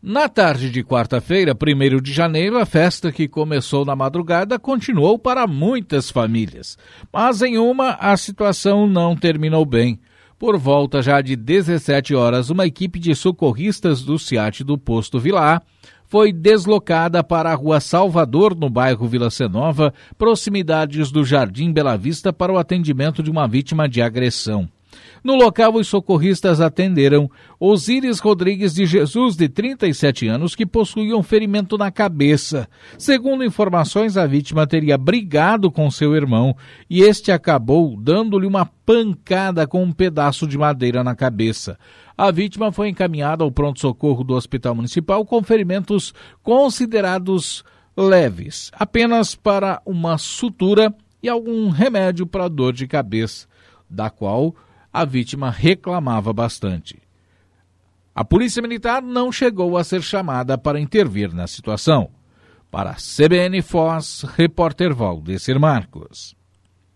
Na tarde de quarta-feira, 1º de janeiro, a festa que começou na madrugada continuou para muitas famílias. Mas em uma, a situação não terminou bem. Por volta já de 17 horas, uma equipe de socorristas do SEAT do Posto Vilar foi deslocada para a Rua Salvador, no bairro Vila Senova, proximidades do Jardim Bela Vista, para o atendimento de uma vítima de agressão. No local, os socorristas atenderam Osíris Rodrigues de Jesus, de 37 anos, que possuía um ferimento na cabeça. Segundo informações, a vítima teria brigado com seu irmão e este acabou dando-lhe uma pancada com um pedaço de madeira na cabeça. A vítima foi encaminhada ao pronto-socorro do Hospital Municipal com ferimentos considerados leves, apenas para uma sutura e algum remédio para dor de cabeça, da qual a vítima reclamava bastante. A Polícia Militar não chegou a ser chamada para intervir na situação. Para a CBN Foz, repórter Valdecir Marcos.